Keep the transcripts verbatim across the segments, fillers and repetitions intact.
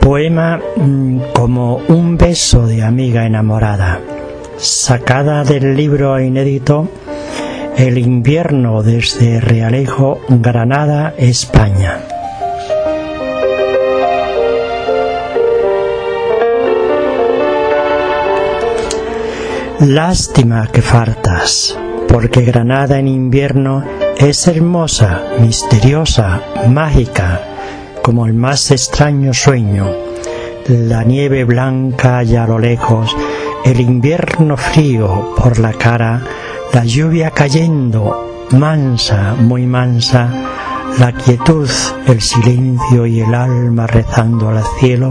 Poema mmm, como un beso de amiga enamorada, sacada del libro inédito El invierno desde Realejo, Granada, España. Lástima que faltas, porque Granada en invierno es hermosa, misteriosa, mágica, como el más extraño sueño. La nieve blanca allá a lo lejos, el invierno frío por la cara, la lluvia cayendo, mansa, muy mansa, la quietud, el silencio y el alma rezando al cielo.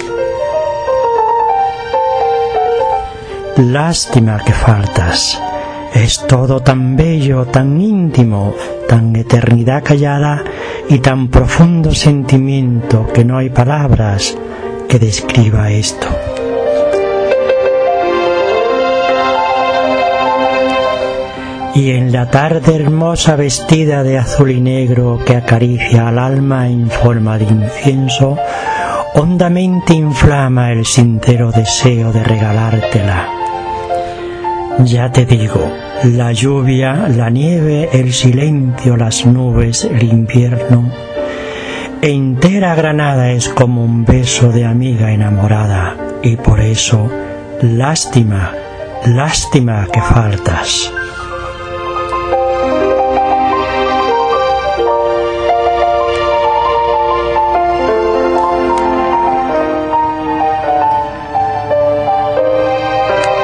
Lástima que faltas, es todo tan bello, tan íntimo, tan eternidad callada y tan profundo sentimiento que no hay palabras que describa esto. Y en la tarde hermosa vestida de azul y negro que acaricia al alma en forma de incienso, hondamente inflama el sincero deseo de regalártela. Ya te digo, la lluvia, la nieve, el silencio, las nubes, el invierno. Entera Granada es como un beso de amiga enamorada, y por eso, lástima, lástima que faltas.